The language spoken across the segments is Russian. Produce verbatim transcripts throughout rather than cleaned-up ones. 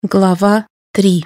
Глава три.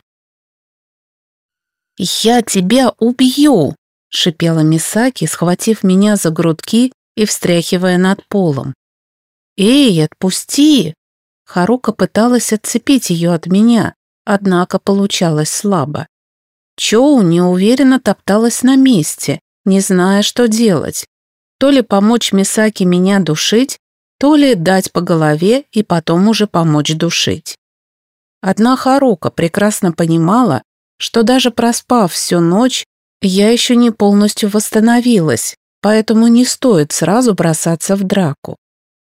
«Я тебя убью!» — шипела Мисаки, схватив меня за грудки и встряхивая над полом. «Эй, отпусти!» Харука пыталась отцепить ее от меня, однако получалось слабо. Чоу неуверенно топталась на месте, не зная, что делать. То ли помочь Мисаки меня душить, то ли дать по голове и потом уже помочь душить. Одна Харука прекрасно понимала, что даже проспав всю ночь, я еще не полностью восстановилась, поэтому не стоит сразу бросаться в драку.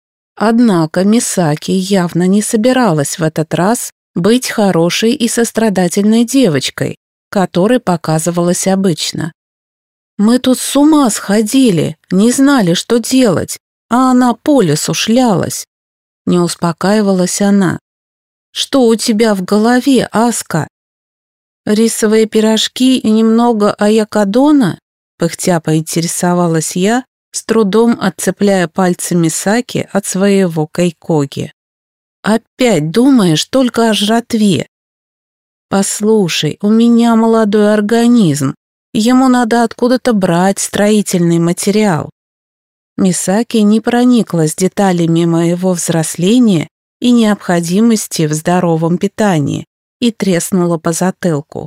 Однако Мисаки явно не собиралась в этот раз быть хорошей и сострадательной девочкой, которой показывалась обычно. Мы тут с ума сходили, не знали, что делать, а она по лесу шлялась. Не успокаивалась она. «Что у тебя в голове, Аска?» «Рисовые пирожки и немного аякадона?» Пыхтя поинтересовалась я, с трудом отцепляя пальцы Мисаки от своего кайкоги. «Опять думаешь только о жратве?» «Послушай, у меня молодой организм, ему надо откуда-то брать строительный материал». Мисаки не прониклась деталями моего взросления и необходимости в здоровом питании и треснула по затылку.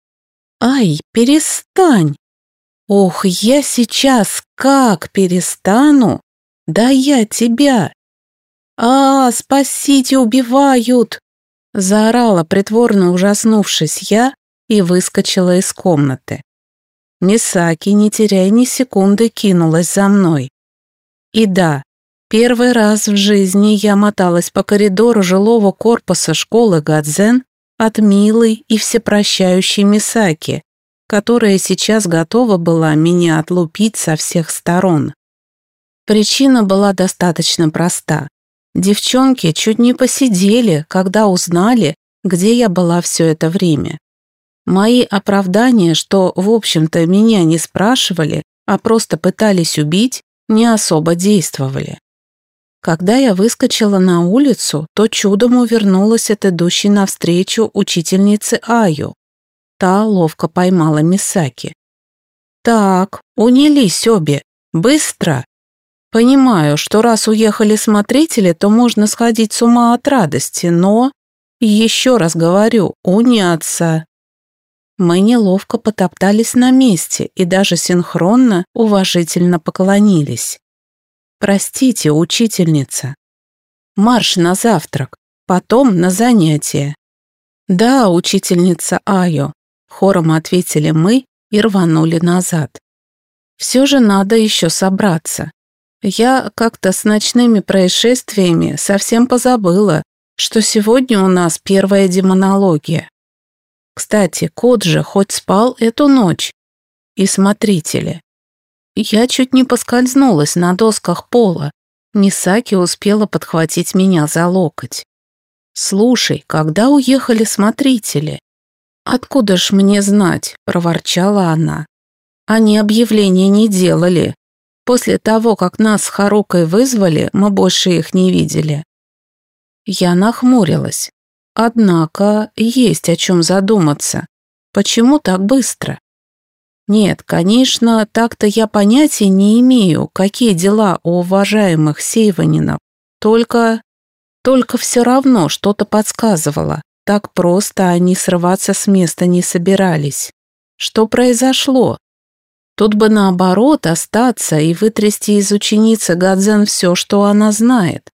«Ай, перестань! Ох, я сейчас как перестану! Да я тебя! А, спасите, убивают!» Заорала, притворно ужаснувшись я, и выскочила из комнаты. Мисаки, не теряя ни секунды, кинулась за мной. И да, первый раз в жизни я моталась по коридору жилого корпуса школы Гадзен от милой и всепрощающей Мисаки, которая сейчас готова была меня отлупить со всех сторон. Причина была достаточно проста. Девчонки чуть не посидели, когда узнали, где я была все это время. Мои оправдания, что, в общем-то, меня не спрашивали, а просто пытались убить, не особо действовали. Когда я выскочила на улицу, то чудом увернулась от идущей навстречу учительницы Аю. Та ловко поймала Мисаки. «Так, унялись обе. Быстро!» Понимаю, что раз уехали смотрители, то можно сходить с ума от радости, но... Еще раз говорю, уняться. Мы неловко потоптались на месте и даже синхронно уважительно поклонились. «Простите, учительница. Марш на завтрак, потом на занятия». «Да, учительница Айо», — хором ответили мы и рванули назад. «Все же надо еще собраться. Я как-то с ночными происшествиями совсем позабыла, что сегодня у нас первая демонология. Кстати, Коджи хоть спал эту ночь. И смотрители. Я чуть не поскользнулась на досках пола. Мисаки успела подхватить меня за локоть. «Слушай, когда уехали смотрители?» «Откуда ж мне знать?» – проворчала она. «Они объявления не делали. После того, как нас с Харукой вызвали, мы больше их не видели». Я нахмурилась. Однако есть о чем задуматься. Почему так быстро? Нет, конечно, так-то я понятия не имею, какие дела у уважаемых Сейванинов. Только... Только все равно что-то подсказывало. Так просто они срываться с места не собирались. Что произошло? Тут бы наоборот остаться и вытрясти из ученицы Гадзен все, что она знает.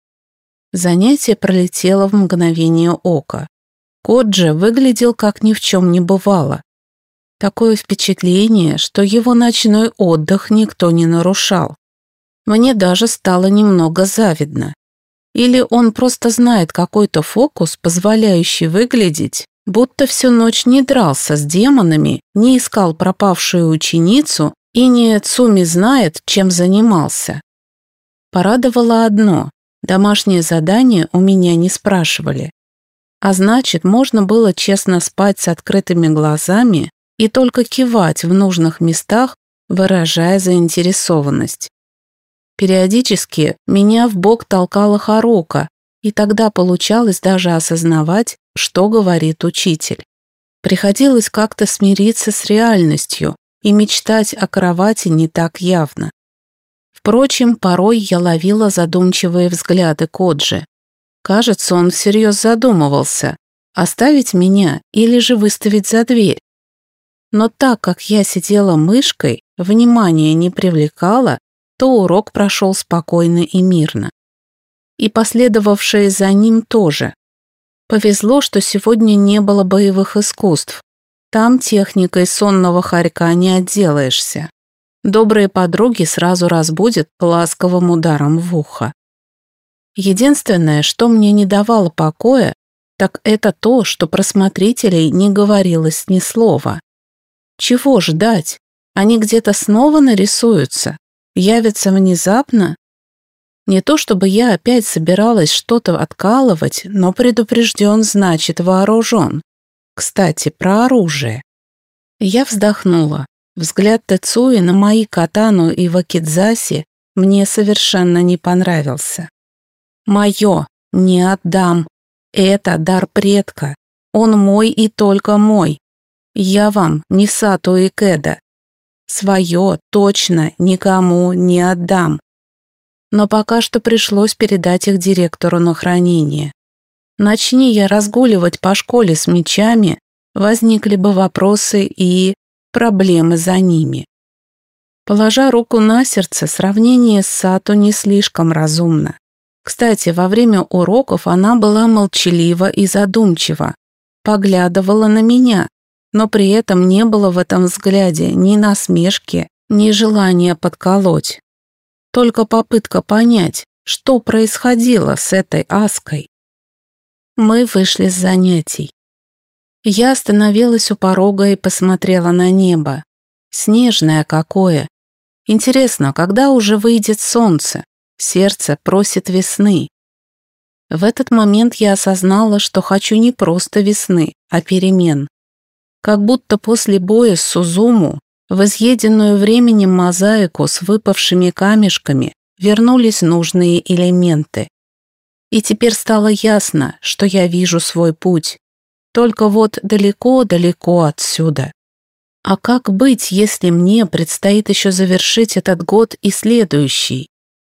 Занятие пролетело в мгновение ока. Коджи выглядел как ни в чем не бывало. Такое впечатление, что его ночной отдых никто не нарушал. Мне даже стало немного завидно. Или он просто знает какой-то фокус, позволяющий выглядеть, будто всю ночь не дрался с демонами, не искал пропавшую ученицу и не Цуми знает, чем занимался. Порадовало одно – домашнее задание у меня не спрашивали. А значит, можно было честно спать с открытыми глазами и только кивать в нужных местах, выражая заинтересованность. Периодически меня в бок толкала Харука, и тогда получалось даже осознавать, что говорит учитель. Приходилось как-то смириться с реальностью и мечтать о кровати не так явно. Впрочем, порой я ловила задумчивые взгляды Коджи. Кажется, он всерьез задумывался, оставить меня или же выставить за дверь. Но так как я сидела мышкой, внимания не привлекала, то урок прошел спокойно и мирно. И последовавшие за ним тоже. Повезло, что сегодня не было боевых искусств. Там техникой сонного хорька не отделаешься. Добрые подруги сразу разбудят ласковым ударом в ухо. Единственное, что мне не давало покоя, так это то, что про смотрителей не говорилось ни слова. Чего ждать? Они где-то снова нарисуются? Явятся внезапно? Не то чтобы я опять собиралась что-то откалывать, но предупрежден значит вооружен. Кстати, про оружие. Я вздохнула. Взгляд Тецуи на мои катану и вакидзаси мне совершенно не понравился. Мое, не отдам. Это дар предка. Он мой и только мой. Я вам не Сато Икэда. Свое точно никому не отдам. Но пока что пришлось передать их директору на хранение. Начни я разгуливать по школе с мечами, возникли бы вопросы и проблемы за ними. Положа руку на сердце, сравнение с Сато не слишком разумно. Кстати, во время уроков она была молчалива и задумчива, поглядывала на меня, но при этом не было в этом взгляде ни насмешки, ни желания подколоть. Только попытка понять, что происходило с этой Аской. Мы вышли с занятий. Я остановилась у порога и посмотрела на небо. Снежное какое. Интересно, когда уже выйдет солнце? Сердце просит весны. В этот момент я осознала, что хочу не просто весны, а перемен. Как будто после боя с Сузуму в изъеденную временем мозаику с выпавшими камешками вернулись нужные элементы. И теперь стало ясно, что я вижу свой путь. Только вот далеко-далеко отсюда. А как быть, если мне предстоит еще завершить этот год и следующий?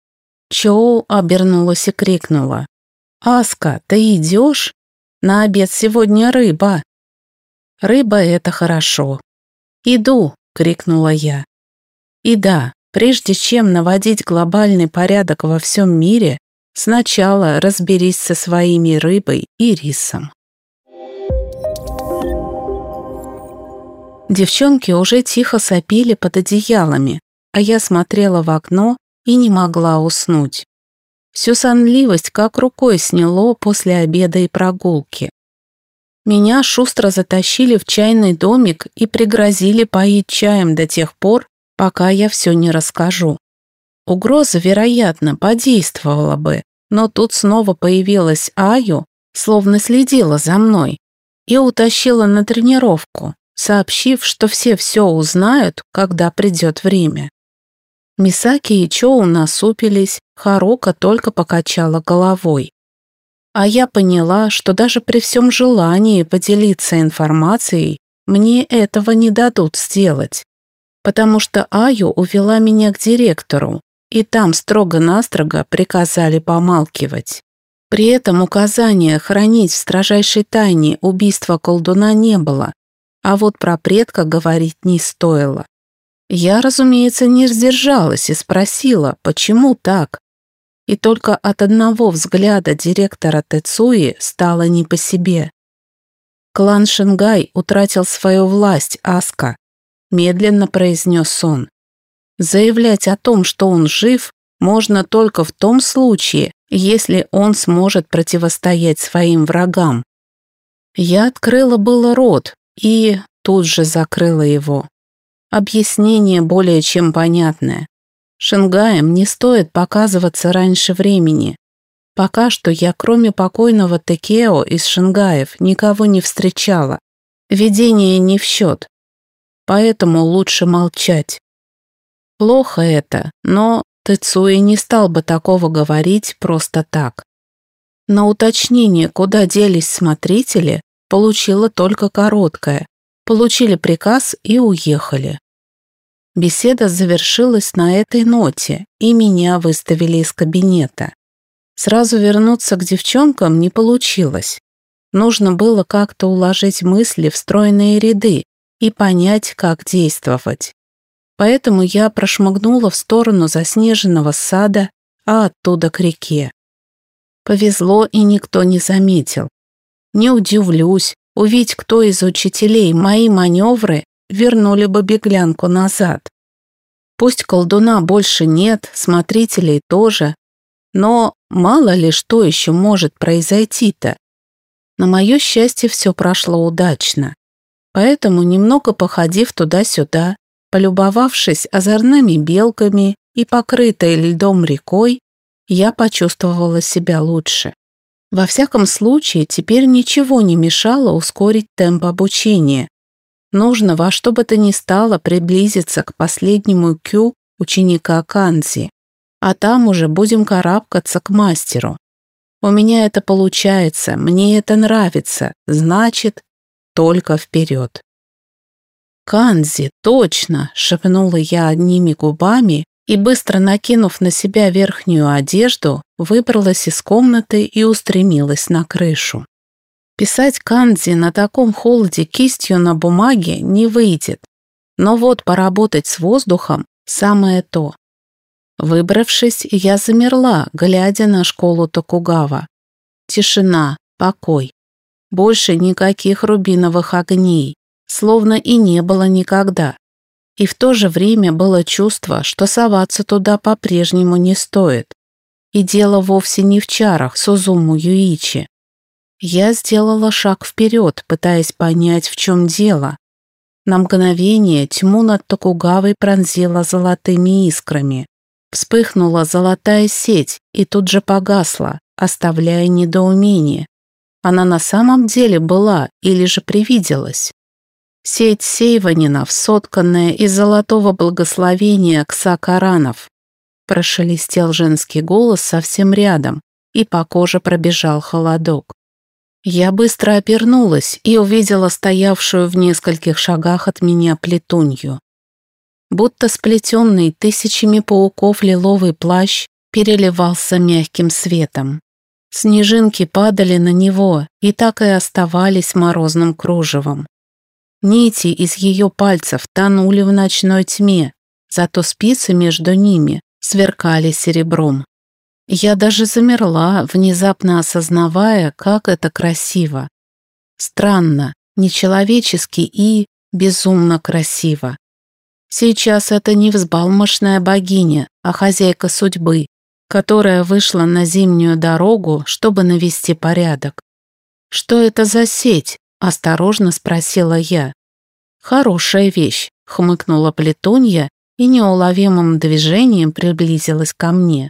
Чоу обернулась и крикнула. «Аска, ты идешь? На обед сегодня рыба». «Рыба — это хорошо». «Иду», — крикнула я. И да, прежде чем наводить глобальный порядок во всем мире, сначала разберись со своими рыбой и рисом. Девчонки уже тихо сопели под одеялами, а я смотрела в окно и не могла уснуть. Всю сонливость как рукой сняло после обеда и прогулки. Меня шустро затащили в чайный домик и пригрозили поить чаем до тех пор, пока я все не расскажу. Угроза, вероятно, подействовала бы, но тут снова появилась Аю, словно следила за мной, и утащила на тренировку, сообщив, что все все узнают, когда придет время. Мисаки и Чоу насупились, Харука только покачала головой. А я поняла, что даже при всем желании поделиться информацией, мне этого не дадут сделать, потому что Аю увела меня к директору, и там строго-настрого приказали помалкивать. При этом указания хранить в строжайшей тайне убийство колдуна не было, а вот про предка говорить не стоило. Я, разумеется, не сдержалась и спросила, почему так? И только от одного взгляда директора Тецуи стало не по себе. «Клан Шингай утратил свою власть, Аска», – медленно произнес он. «Заявлять о том, что он жив, можно только в том случае, если он сможет противостоять своим врагам». Я открыла было рот и тут же закрыла его. Объяснение более чем понятное. Шингаям не стоит показываться раньше времени. Пока что я, кроме покойного Текео из Шингаев, никого не встречала. Видение не в счет. Поэтому лучше молчать. Плохо это, но Тецуи не стал бы такого говорить просто так. На уточнение, куда делись смотрители, получила только короткое. Получили приказ и уехали. Беседа завершилась на этой ноте, и меня выставили из кабинета. Сразу вернуться к девчонкам не получилось. Нужно было как-то уложить мысли в стройные ряды и понять, как действовать. Поэтому я прошмыгнула в сторону заснеженного сада, а оттуда к реке. Повезло, и никто не заметил. Не удивлюсь, увидеть, кто из учителей мои маневры вернули бы беглянку назад. Пусть колдуна больше нет, смотрителей тоже, но мало ли что еще может произойти-то. На мое счастье, все прошло удачно. Поэтому, немного походив туда-сюда, полюбовавшись озорными белками и покрытой льдом рекой, я почувствовала себя лучше. Во всяком случае, теперь ничего не мешало ускорить темп обучения. Нужно во что бы то ни стало приблизиться к последнему кю ученика Канзи, а там уже будем карабкаться к мастеру. У меня это получается, мне это нравится, значит, только вперед. «Канзи, точно!» — шепнула я одними губами и, быстро накинув на себя верхнюю одежду, выбралась из комнаты и устремилась на крышу. Писать канзи на таком холоде кистью на бумаге не выйдет, но вот поработать с воздухом – самое то. Выбравшись, я замерла, глядя на школу Токугава. Тишина, покой. Больше никаких рубиновых огней, словно и не было никогда. И в то же время было чувство, что соваться туда по-прежнему не стоит. И дело вовсе не в чарах Сузуму Юичи. Я сделала шаг вперед, пытаясь понять, в чем дело. На мгновение тьму над Токугавой пронзила золотыми искрами. Вспыхнула золотая сеть и тут же погасла, оставляя недоумение. Она на самом деле была или же привиделась? Сеть сейванинов, сотканная из золотого благословения ксакаранов. Прошелестел женский голос совсем рядом, и по коже пробежал холодок. Я быстро обернулась и увидела стоявшую в нескольких шагах от меня плетунью. Будто сплетенный тысячами пауков лиловый плащ переливался мягким светом. Снежинки падали на него и так и оставались морозным кружевом. Нити из ее пальцев тонули в ночной тьме, зато спицы между ними сверкали серебром. Я даже замерла, внезапно осознавая, как это красиво. Странно, нечеловечески и безумно красиво. Сейчас это не взбалмошная богиня, а хозяйка судьбы, которая вышла на зимнюю дорогу, чтобы навести порядок. «Что это за сеть?» – осторожно спросила я. «Хорошая вещь», – хмыкнула плетунья и неуловимым движением приблизилась ко мне.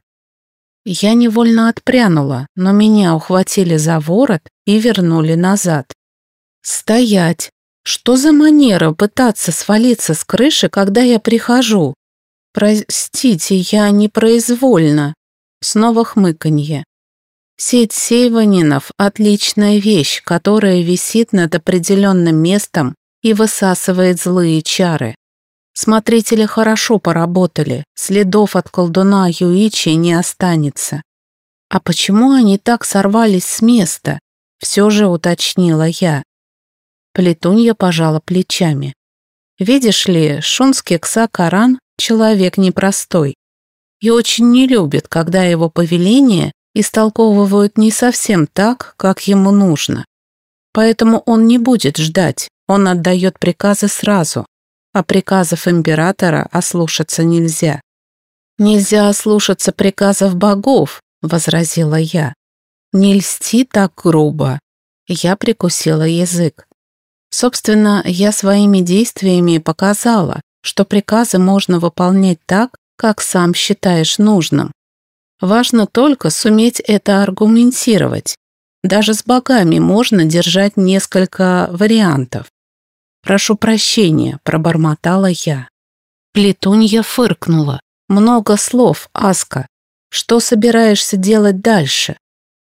Я невольно отпрянула, но меня ухватили за ворот и вернули назад. «Стоять! Что за манера пытаться свалиться с крыши, когда я прихожу? Простите, я непроизвольно». Снова хмыканье. Сеть сейванинов – отличная вещь, которая висит над определенным местом и высасывает злые чары. Смотрители хорошо поработали, следов от колдуна Юичи не останется. А почему они так сорвались с места? Все же уточнила я. Плетунья пожала плечами. Видишь ли, шунский Ксакаран – человек непростой и очень не любит, когда его повеления истолковывают не совсем так, как ему нужно. Поэтому он не будет ждать, он отдает приказы сразу. А приказов императора ослушаться нельзя. «Нельзя ослушаться приказов богов», — возразила я. «Не льсти так грубо». Я прикусила язык. Собственно, я своими действиями показала, что приказы можно выполнять так, как сам считаешь нужным. Важно только суметь это аргументировать. Даже с богами можно держать несколько вариантов. «Прошу прощения», – пробормотала я. Плетунья фыркнула. «Много слов, Аска. Что собираешься делать дальше?»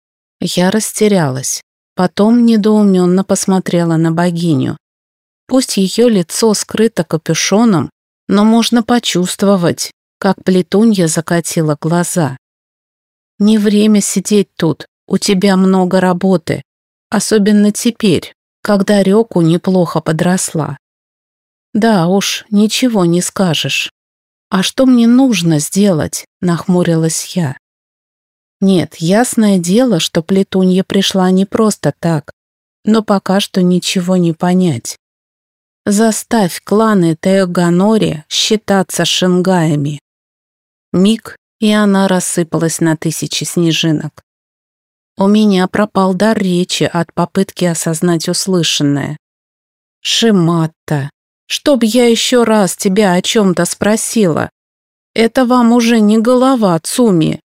Я растерялась. Потом недоуменно посмотрела на богиню. Пусть ее лицо скрыто капюшоном, но можно почувствовать, как Плетунья закатила глаза. «Не время сидеть тут, у тебя много работы, особенно теперь, когда Рёку неплохо подросла». «Да уж, ничего не скажешь. А что мне нужно сделать?» – нахмурилась я. Нет, ясное дело, что Плетунья пришла не просто так, но пока что ничего не понять. Заставь кланы Теоганори считаться шингаями. Миг, и она рассыпалась на тысячи снежинок. У меня пропал дар речи от попытки осознать услышанное. Шиматта, чтоб я еще раз тебя о чем-то спросила. Это вам уже не голова, Цуми.